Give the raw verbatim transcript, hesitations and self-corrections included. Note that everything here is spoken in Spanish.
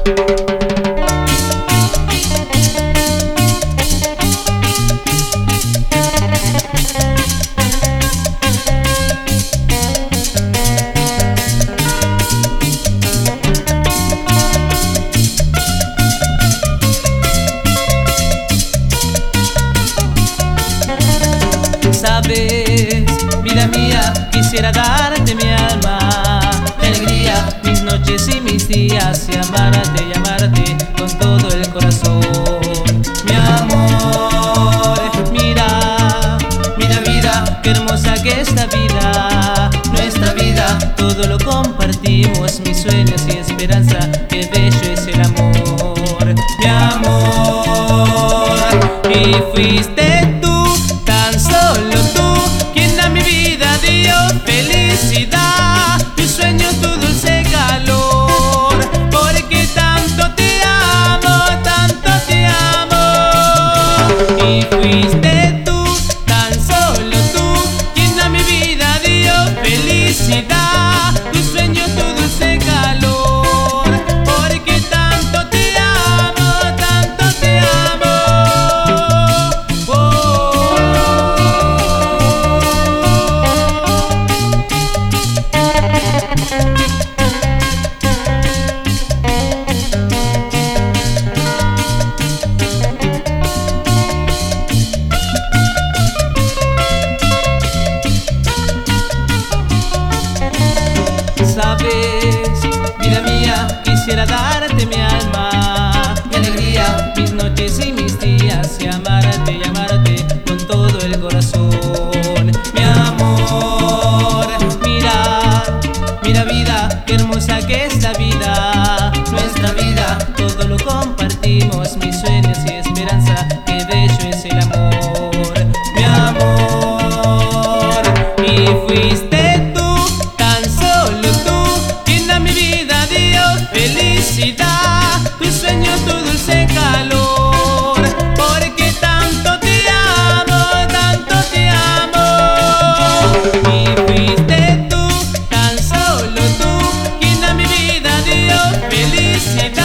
Sabes, vida mía, quisiera darte mi alma, mi alegría, mis noches y mis días, y amarte y amarte con todo el corazón. Mi amor, mira, mira vida, qué hermosa que esta vida, nuestra vida, todo lo compartimos, mis sueños y esperanza, qué bello es el amor. Mi amor, y fuiste tú, solo tú, quien a mi vida dio felicidad, tu sueño, tu dulce calor, porque tanto te amo, tanto te amo. Y fuiste tú, tan solo tú, quien a mi vida dio felicidad, tu sueño, tu dulce calor, porque tanto te amo, tanto te amo. Sabes, vida mía, quisiera darte mi alma, mi alegría, mis noches y mis días, y amarte y amarte con todo el corazón. Mi amor, mira, mira vida, qué hermosa que es la vida, nuestra vida, todo lo compartimos, mis sueños y esperanza, qué bello es el amor. Mi amor, y fuiste tú, felicidad, tu sueño, tu dulce calor, porque tanto te amo, tanto te amo. Y fuiste tú, tan solo tú, quien a mi vida dio felicidad.